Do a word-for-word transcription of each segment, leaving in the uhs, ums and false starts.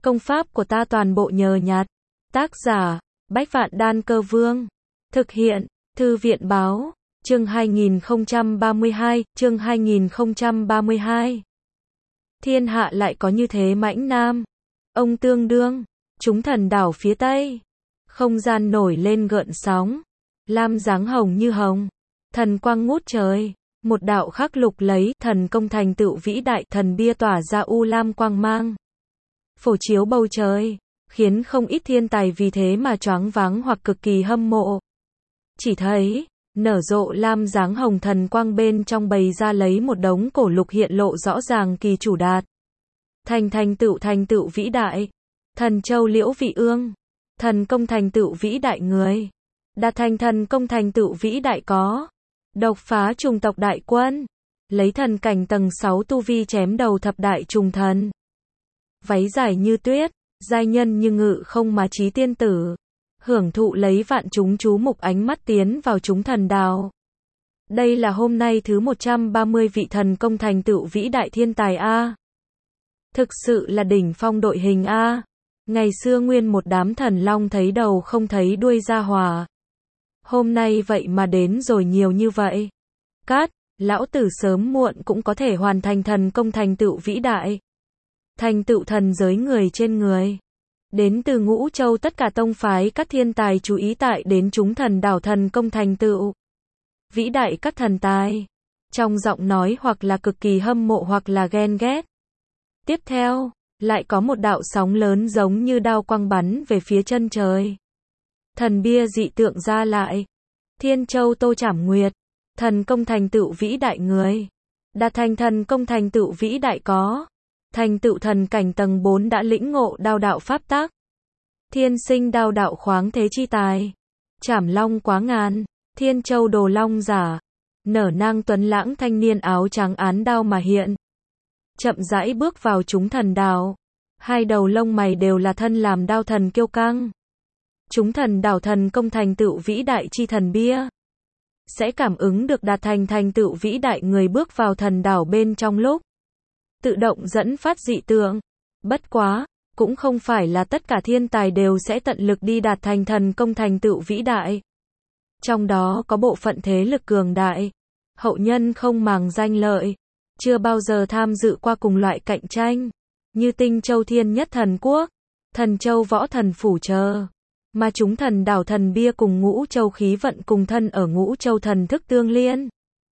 Công pháp của ta toàn bộ nhờ nhặt. Tác giả, Bách Vạn Đan Cơ Vương. Thực hiện, Thư viện Báo. Chương hai nghìn không trăm ba mươi hai, chương hai nghìn không trăm ba mươi hai. Thiên hạ lại có như thế mãnh nam. Ông tương đương, chúng thần đảo phía Tây. Không gian nổi lên gợn sóng. Lam dáng hồng như hồng. Thần quang ngút trời. Một đạo khắc lục lấy thần công thành tựu vĩ đại, thần bia tỏa ra u lam quang mang. Phổ chiếu bầu trời, khiến không ít thiên tài vì thế mà choáng váng hoặc cực kỳ hâm mộ. Chỉ thấy, nở rộ lam dáng hồng thần quang bên trong bày ra lấy một đống cổ lục hiện lộ rõ ràng kỳ chủ đạt. Thành thành tựu thành tựu vĩ đại. Thần châu liễu vị ương. Thần công thành tựu vĩ đại người. Đạt thành thần công thành tựu vĩ đại có. Độc phá trùng tộc đại quân. Lấy thần cảnh tầng sáu tu vi chém đầu thập đại trùng thần. Váy dài như tuyết, giai nhân như ngự không mà trí tiên tử. Hưởng thụ lấy vạn chúng chú mục ánh mắt tiến vào chúng thần đào. Đây là hôm nay thứ một trăm ba mươi vị thần công thành tựu vĩ đại thiên tài A. Thực sự là đỉnh phong đội hình A. Ngày xưa nguyên một đám thần long thấy đầu không thấy đuôi ra hòa. Hôm nay vậy mà đến rồi nhiều như vậy. Cát, lão tử sớm muộn cũng có thể hoàn thành thần công thành tựu vĩ đại. Thành tựu thần giới người trên người. Đến từ ngũ châu tất cả tông phái các thiên tài chú ý tại đến chúng thần đảo thần công thành tựu vĩ đại các thần tài. Trong giọng nói hoặc là cực kỳ hâm mộ hoặc là ghen ghét. Tiếp theo, lại có một đạo sóng lớn giống như đao quang bắn về phía chân trời. Thần bia dị tượng ra lại. Thiên châu tô trảm nguyệt. Thần công thành tựu vĩ đại người. Đạt thành thần công thành tựu vĩ đại có. Thành tựu thần cảnh tầng bốn đã lĩnh ngộ đao đạo pháp tác. Thiên sinh đao đạo khoáng thế chi tài. Trảm long quá ngàn. Thiên châu đồ long giả. Nở nang tuấn lãng thanh niên áo trắng án đao mà hiện. Chậm rãi bước vào chúng thần đảo. Hai đầu lông mày đều là thân làm đao thần kiêu căng. Chúng thần đảo thần công thành tựu vĩ đại chi thần bia. Sẽ cảm ứng được đạt thành thành tựu vĩ đại người bước vào thần đảo bên trong lúc. Tự động dẫn phát dị tượng. Bất quá, cũng không phải là tất cả thiên tài đều sẽ tận lực đi đạt thành thần công thành tựu vĩ đại. Trong đó có bộ phận thế lực cường đại. Hậu nhân không màng danh lợi. Chưa bao giờ tham dự qua cùng loại cạnh tranh. Như Tinh Châu Thiên Nhất Thần Quốc. Thần Châu Võ Thần Phủ chờ. Mà chúng thần đảo thần bia cùng ngũ châu khí vận cùng thân ở ngũ châu thần thức tương liên.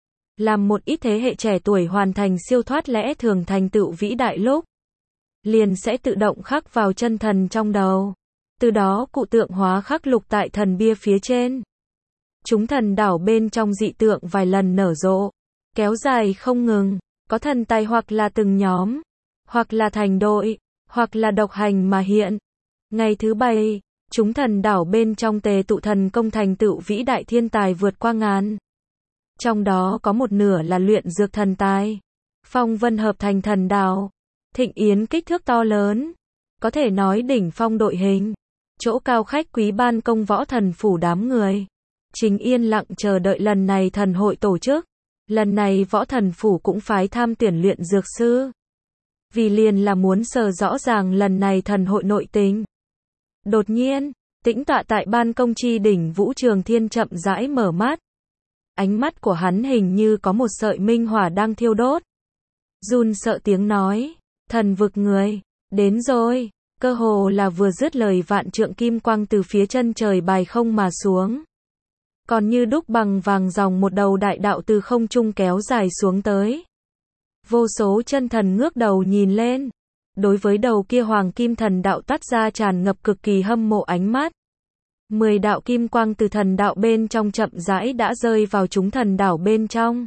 Làm một ít thế hệ trẻ tuổi hoàn thành siêu thoát lẽ thường thành tựu vĩ đại lúc. Liền sẽ tự động khắc vào chân thần trong đầu. Từ đó cụ tượng hóa khắc lục tại thần bia phía trên. Chúng thần đảo bên trong dị tượng vài lần nở rộ. Kéo dài không ngừng. Có thần tài hoặc là từng nhóm. Hoặc là thành đội. Hoặc là độc hành mà hiện. Ngày thứ bảy. Chúng thần đảo bên trong tề tụ thần công thành tựu vĩ đại thiên tài vượt qua ngàn. Trong đó có một nửa là luyện dược thần tài. Phong vân hợp thành thần đảo. Thịnh yến kích thước to lớn. Có thể nói đỉnh phong đội hình. Chỗ cao khách quý ban công võ thần phủ đám người. Chính yên lặng chờ đợi lần này thần hội tổ chức. Lần này võ thần phủ cũng phái tham tuyển luyện dược sư. Vì liền là muốn sờ rõ ràng lần này thần hội nội tình. Đột nhiên, tĩnh tọa tại ban công chi đỉnh Vũ Trường Thiên chậm rãi mở mắt. Ánh mắt của hắn hình như có một sợi minh hỏa đang thiêu đốt. Run sợ tiếng nói, thần vực người, đến rồi, cơ hồ là vừa dứt lời vạn trượng kim quang từ phía chân trời bài không mà xuống. Còn như đúc bằng vàng dòng một đầu đại đạo từ không trung kéo dài xuống tới. Vô số chân thần ngước đầu nhìn lên. Đối với đầu kia hoàng kim thần đạo toát ra tràn ngập cực kỳ hâm mộ ánh mắt. Mười đạo kim quang từ thần đạo bên trong chậm rãi đã rơi vào chúng thần đảo bên trong.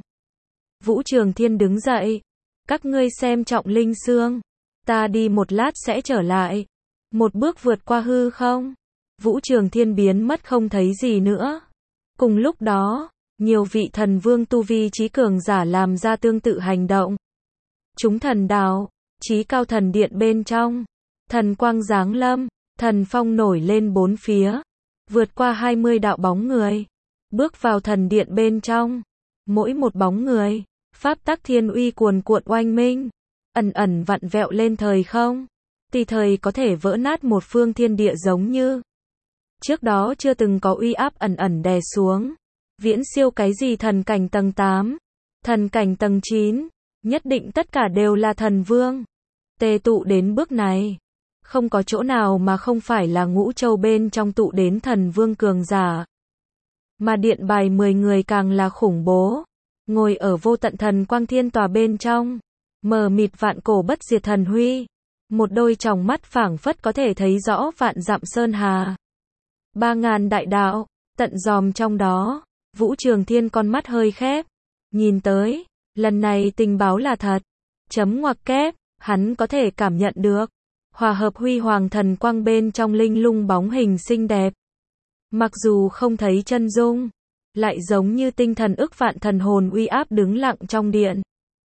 Vũ Trường Thiên đứng dậy. Các ngươi xem trọng linh xương. Ta đi một lát sẽ trở lại. Một bước vượt qua hư không. Vũ Trường Thiên biến mất không thấy gì nữa. Cùng lúc đó, nhiều vị thần vương tu vi trí cường giả làm ra tương tự hành động. Chúng thần đảo. Chí cao thần điện bên trong. Thần quang giáng lâm. Thần phong nổi lên bốn phía. Vượt qua hai mươi đạo bóng người. Bước vào thần điện bên trong. Mỗi một bóng người. Pháp tắc thiên uy cuồn cuộn oanh minh. Ẩn ẩn vặn vẹo lên thời không. tùy thời có thể vỡ nát một phương thiên địa giống như trước đó chưa từng có uy áp ẩn ẩn đè xuống. Viễn siêu cái gì thần cảnh tầng tám, thần cảnh tầng chín, nhất định tất cả đều là thần vương. Tề tụ đến bước này, không có chỗ nào mà không phải là ngũ châu bên trong tụ đến thần vương cường giả. Mà điện bài mười người càng là khủng bố, ngồi ở vô tận thần quang thiên tòa bên trong, mờ mịt vạn cổ bất diệt thần huy, một đôi tròng mắt phảng phất có thể thấy rõ vạn dặm sơn hà. Ba ngàn đại đạo, tận dòm trong đó, Vũ Trường Thiên con mắt hơi khép, nhìn tới, lần này tình báo là thật, chấm ngoặc kép, hắn có thể cảm nhận được, hòa hợp huy hoàng thần quang bên trong linh lung bóng hình xinh đẹp. Mặc dù không thấy chân dung, lại giống như tinh thần ức vạn thần hồn uy áp đứng lặng trong điện.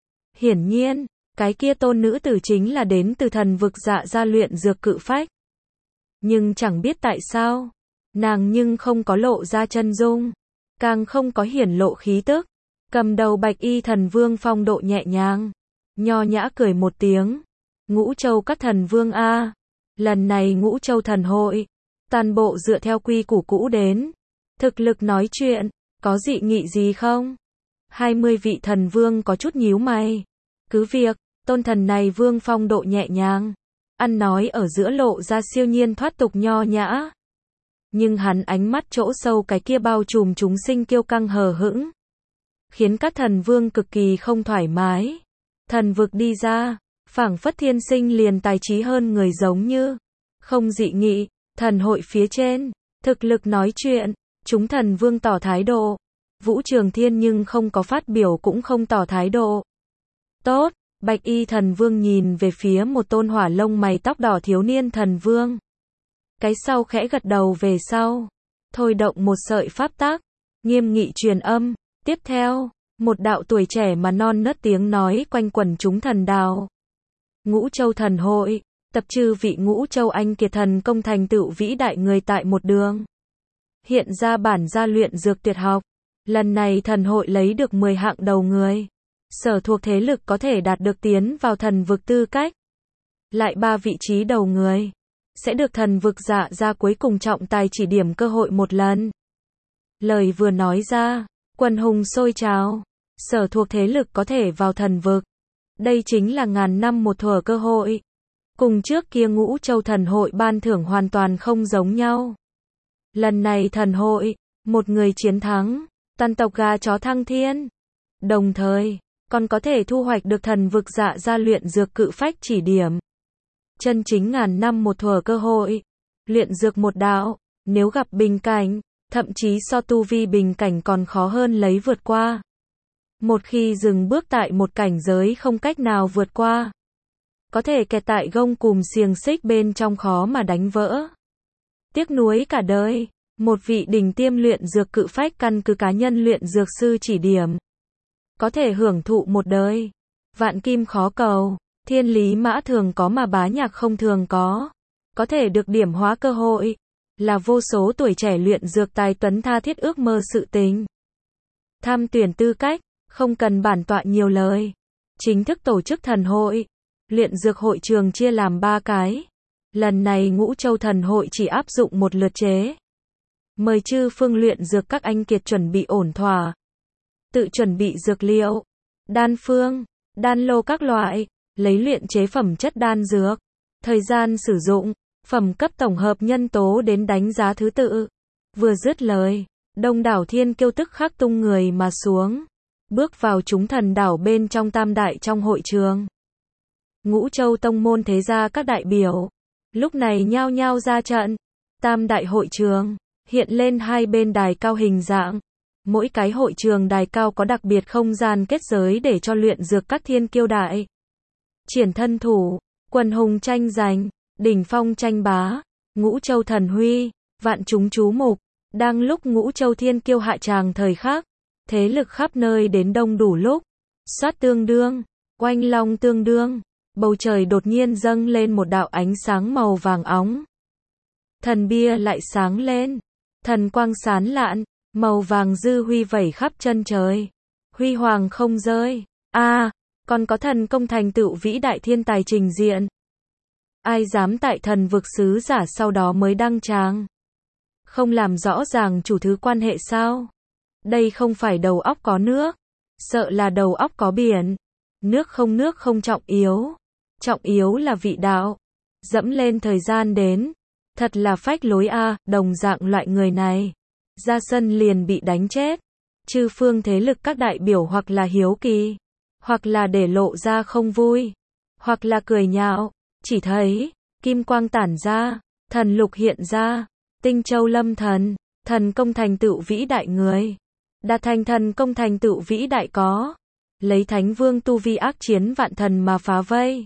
Hiển nhiên, cái kia tôn nữ tử chính là đến từ thần vực Dạ Gia luyện dược cự phách. Nhưng chẳng biết tại sao, nàng nhưng không có lộ ra chân dung, càng không có hiển lộ khí tức. Cầm đầu bạch y thần vương phong độ nhẹ nhàng, nho nhã cười một tiếng. Ngũ châu các thần vương a, lần này ngũ châu thần hội, toàn bộ dựa theo quy củ cũ đến. Thực lực nói chuyện, có dị nghị gì không? hai mươi vị thần vương có chút nhíu mày. Cứ việc, tôn thần này vương phong độ nhẹ nhàng, ăn nói ở giữa lộ ra siêu nhiên thoát tục nho nhã. Nhưng hắn ánh mắt chỗ sâu cái kia bao trùm chúng sinh kiêu căng hờ hững, khiến các thần vương cực kỳ không thoải mái. Thần vực đi ra, phảng phất thiên sinh liền tài trí hơn người giống như, không dị nghị, thần hội phía trên, thực lực nói chuyện, chúng thần vương tỏ thái độ. Vũ Trường Thiên nhưng không có phát biểu cũng không tỏ thái độ. Tốt, bạch y thần vương nhìn về phía một tôn hỏa lông mày tóc đỏ thiếu niên thần vương. Cái sau khẽ gật đầu về sau, thôi động một sợi pháp tác, nghiêm nghị truyền âm. Tiếp theo, một đạo tuổi trẻ mà non nớt tiếng nói quanh quẩn chúng thần đạo. Ngũ châu thần hội, tập trừ vị ngũ châu anh kiệt thần công thành tựu vĩ đại người tại một đường. Hiện ra bản gia luyện dược tuyệt học. Lần này thần hội lấy được mười hạng đầu người. Sở thuộc thế lực có thể đạt được tiến vào thần vực tư cách. Lại ba vị trí đầu người, sẽ được thần vực Dạ Gia cuối cùng trọng tài chỉ điểm cơ hội một lần. Lời vừa nói ra, quần hùng sôi trào. Sở thuộc thế lực có thể vào thần vực. Đây chính là ngàn năm một thuở cơ hội. Cùng trước kia ngũ châu thần hội ban thưởng hoàn toàn không giống nhau. Lần này thần hội, một người chiến thắng, toàn tộc gà chó thăng thiên. Đồng thời, còn có thể thu hoạch được thần vực Dạ Gia luyện dược cự phách chỉ điểm. Chân chính ngàn năm một thuở cơ hội. Luyện dược một đạo, nếu gặp bình cảnh, thậm chí so tu vi bình cảnh còn khó hơn lấy vượt qua. Một khi dừng bước tại một cảnh giới không cách nào vượt qua, có thể kẹt tại gông cùm xiềng xích bên trong khó mà đánh vỡ. Tiếc nuối cả đời, một vị đỉnh tiêm luyện dược cự phách căn cứ cá nhân luyện dược sư chỉ điểm, có thể hưởng thụ một đời. Vạn kim khó cầu, thiên lý mã thường có mà bá nhạc không thường có. Có thể được điểm hóa cơ hội, là vô số tuổi trẻ luyện dược tài tuấn tha thiết ước mơ sự tình. Tham tuyển tư cách, không cần bản tọa nhiều lời. Chính thức tổ chức thần hội. Luyện dược hội trường chia làm ba cái. Lần này ngũ châu thần hội chỉ áp dụng một lượt chế. Mời chư phương luyện dược các anh kiệt chuẩn bị ổn thỏa. Tự chuẩn bị dược liệu, đan phương, đan lô các loại, lấy luyện chế phẩm chất đan dược. Thời gian sử dụng, phẩm cấp tổng hợp nhân tố đến đánh giá thứ tự. Vừa dứt lời, đông đảo thiên kiêu tức khắc tung người mà xuống. Bước vào chúng thần đảo bên trong tam đại trong hội trường. Ngũ châu tông môn thế gia các đại biểu, lúc này nhao nhao ra trận. Tam đại hội trường, hiện lên hai bên đài cao hình dạng. Mỗi cái hội trường đài cao có đặc biệt không gian kết giới để cho luyện dược các thiên kiêu đại triển thân thủ, quần hùng tranh giành, đỉnh phong tranh bá, ngũ châu thần huy, vạn chúng chú mục. Đang lúc ngũ châu thiên kiêu hạ tràng thời khắc, thế lực khắp nơi đến đông đủ lúc, xoát tương đương, oanh long tương đương, bầu trời đột nhiên dâng lên một đạo ánh sáng màu vàng óng. Thần bia lại sáng lên, thần quang sán lạn, màu vàng dư huy vẩy khắp chân trời, huy hoàng không rơi. A, à, còn có thần công thành tựu vĩ đại thiên tài trình diện. Ai dám tại thần vực sứ giả sau đó mới đăng tràng. Không làm rõ ràng chủ thứ quan hệ sao? Đây không phải đầu óc có nước, sợ là đầu óc có biển. Nước không nước không trọng yếu, trọng yếu là vị đạo. Dẫm lên thời gian đến, thật là phách lối a, đồng dạng loại người này, ra sân liền bị đánh chết. Chư phương thế lực các đại biểu hoặc là hiếu kỳ, hoặc là để lộ ra không vui, hoặc là cười nhạo, chỉ thấy kim quang tản ra, thần lục hiện ra, tinh châu lâm thần, thần công thành tựu vĩ đại người, đạt thành thần công thành tựu vĩ đại có, lấy thánh vương tu vi ác chiến vạn thần mà phá vây.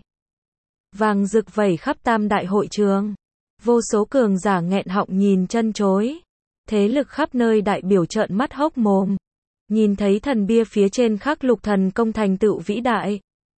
Vàng rực vẩy khắp tam đại hội trường, vô số cường giả nghẹn họng nhìn chân chối, thế lực khắp nơi đại biểu trợn mắt hốc mồm, nhìn thấy thần bia phía trên khắc lục thần công thành tựu vĩ đại.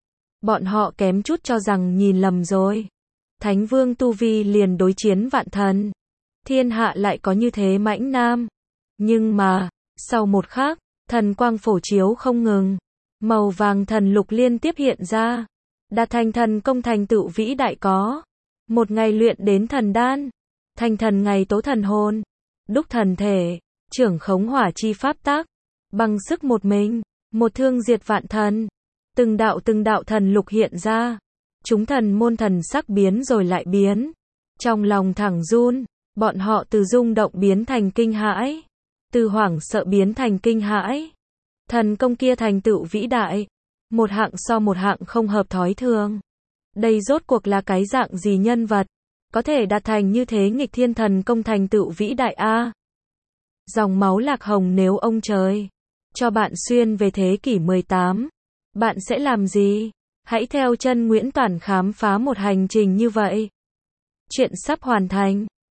Bọn họ kém chút cho rằng nhìn lầm rồi. Thánh vương tu vi liền đối chiến vạn thần. Thiên hạ lại có như thế mãnh nam. Nhưng mà, sau một khắc, thần quang phổ chiếu không ngừng. Màu vàng thần lục liên tiếp hiện ra. Đạt thành thần công thành tựu vĩ đại có. Một ngày luyện đến thần đan. Thành thần ngày tố thần hồn. Đúc thần thể. Trưởng khống hỏa chi pháp tác. Bằng sức một mình. Một thương diệt vạn thần. Từng đạo từng đạo thần lục hiện ra. Chúng thần môn thần sắc biến rồi lại biến. Trong lòng thẳng run. Bọn họ từ rung động biến thành kinh hãi. Từ hoảng sợ biến thành kinh hãi. Thần công kia thành tựu vĩ đại. Một hạng so một hạng không hợp thói thường. Đây rốt cuộc là cái dạng gì nhân vật. Có thể đạt thành như thế nghịch thiên thần công thành tựu vĩ đại a. Dòng máu lạc hồng nếu ông trời cho bạn xuyên về thế kỷ mười tám. Bạn sẽ làm gì? Hãy theo chân Nguyễn Toản khám phá một hành trình như vậy. Chuyện sắp hoàn thành.